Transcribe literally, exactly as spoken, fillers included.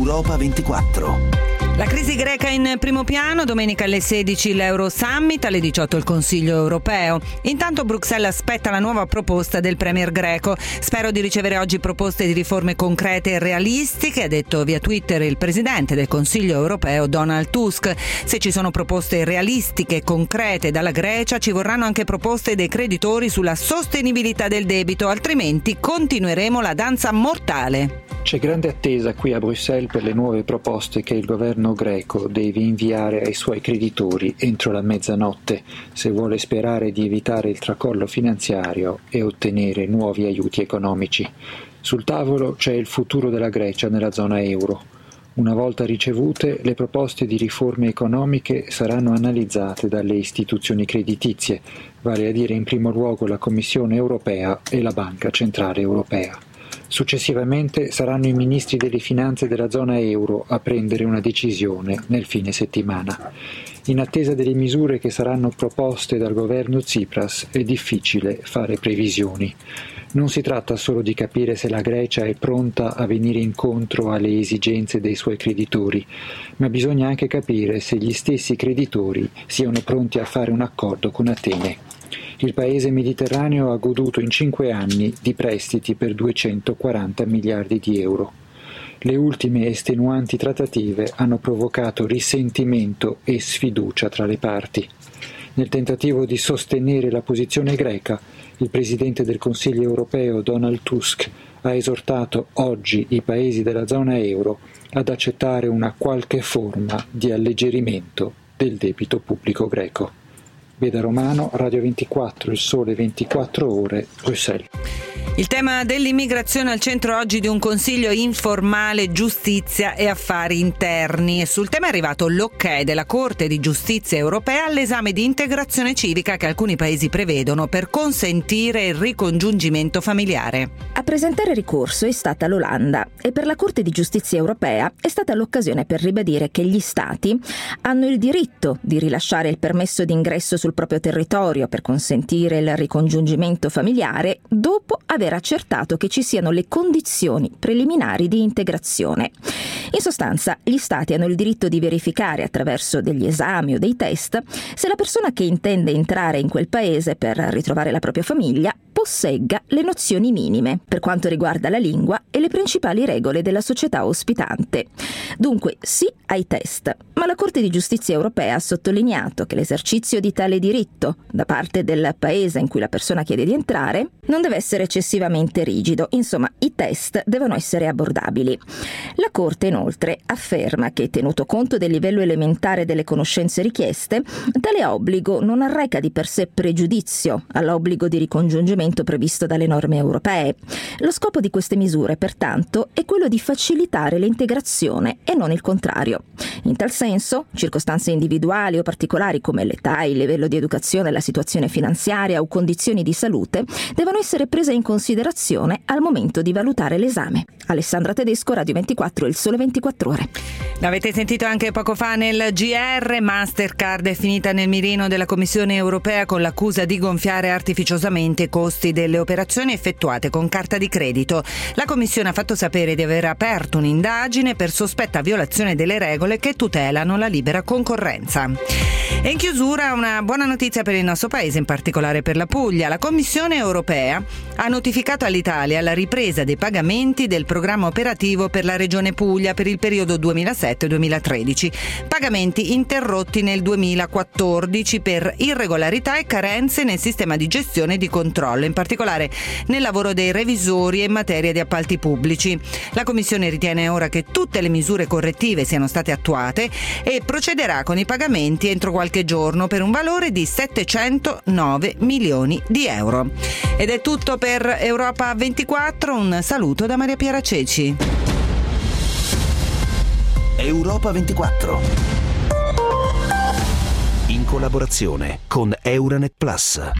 Europa ventiquattro. La crisi greca in primo piano, domenica alle sedici l'Euro Summit, alle diciotto il Consiglio europeo. Intanto Bruxelles aspetta la nuova proposta del premier greco. Spero di ricevere oggi proposte di riforme concrete e realistiche, ha detto via Twitter il presidente del Consiglio europeo Donald Tusk. Se ci sono proposte realistiche e concrete dalla Grecia, ci vorranno anche proposte dei creditori sulla sostenibilità del debito, altrimenti continueremo la danza mortale. C'è grande attesa qui a Bruxelles per le nuove proposte che il governo greco deve inviare ai suoi creditori entro la mezzanotte, se vuole sperare di evitare il tracollo finanziario e ottenere nuovi aiuti economici. Sul tavolo c'è il futuro della Grecia nella zona euro. Una volta ricevute, le proposte di riforme economiche saranno analizzate dalle istituzioni creditizie, vale a dire in primo luogo la Commissione europea e la Banca Centrale Europea. Successivamente saranno i ministri delle finanze della zona euro a prendere una decisione nel fine settimana. In attesa delle misure che saranno proposte dal governo Tsipras è difficile fare previsioni. Non si tratta solo di capire se la Grecia è pronta a venire incontro alle esigenze dei suoi creditori, ma bisogna anche capire se gli stessi creditori siano pronti a fare un accordo con Atene. Il paese mediterraneo ha goduto in cinque anni di prestiti per duecentoquaranta miliardi di euro. Le ultime estenuanti trattative hanno provocato risentimento e sfiducia tra le parti. Nel tentativo di sostenere la posizione greca, il presidente del Consiglio europeo Donald Tusk ha esortato oggi i paesi della zona euro ad accettare una qualche forma di alleggerimento del debito pubblico greco. Beda Romano, Radio ventiquattro, Il Sole ventiquattro Ore, Bruxelles. Il tema dell'immigrazione al centro oggi di un consiglio informale giustizia e affari interni, e sul tema è arrivato l'ok della Corte di Giustizia europea all'esame di integrazione civica che alcuni paesi prevedono per consentire il ricongiungimento familiare. A presentare ricorso è stata l'Olanda e per la Corte di Giustizia europea è stata l'occasione per ribadire che gli Stati hanno il diritto di rilasciare il permesso d'ingresso sul proprio territorio per consentire il ricongiungimento familiare dopo aver accertato che ci siano le condizioni preliminari di integrazione. In sostanza, gli Stati hanno il diritto di verificare attraverso degli esami o dei test se la persona che intende entrare in quel paese per ritrovare la propria famiglia possegga le nozioni minime per quanto riguarda la lingua e le principali regole della società ospitante. Dunque sì ai test, ma la Corte di Giustizia europea ha sottolineato che l'esercizio di tale diritto da parte del paese in cui la persona chiede di entrare non deve essere eccessivamente rigido, insomma i test devono essere abbordabili. La Corte inoltre afferma che, tenuto conto del livello elementare delle conoscenze richieste, tale obbligo non arreca di per sé pregiudizio all'obbligo di ricongiungimento previsto dalle norme europee. Lo scopo di queste misure, pertanto, è quello di facilitare l'integrazione e non il contrario. In tal senso, circostanze individuali o particolari come l'età, il livello di educazione, la situazione finanziaria o condizioni di salute devono essere prese in considerazione al momento di valutare l'esame. Alessandra Tedesco, Radio ventiquattro, Il Sole ventiquattro Ore. L'avete sentito anche poco fa nel G R, Mastercard è finita nel mirino della Commissione europea con l'accusa di gonfiare artificiosamente i costi delle operazioni effettuate con carta di credito. La Commissione ha fatto sapere di aver aperto un'indagine per sospetta violazione delle regole che tutelano la libera concorrenza. E in chiusura una buona notizia per il nostro paese, in particolare per la Puglia. La Commissione europea ha notificato all'Italia la ripresa dei pagamenti del programma operativo per la Regione Puglia per il periodo duemilasette duemilatredici. Pagamenti interrotti nel duemilaquattordici per irregolarità e carenze nel sistema di gestione e di controllo, in particolare nel lavoro dei revisori e in materia di appalti pubblici. La Commissione ritiene ora che tutte le misure correttive siano state attuate e procederà con i pagamenti entro qualche giorno per un valore di settecentonove milioni di euro. Ed è tutto per Europa ventiquattro, un saluto da Maria Piera Ceci. Europa ventiquattro, in collaborazione con Euronet Plus.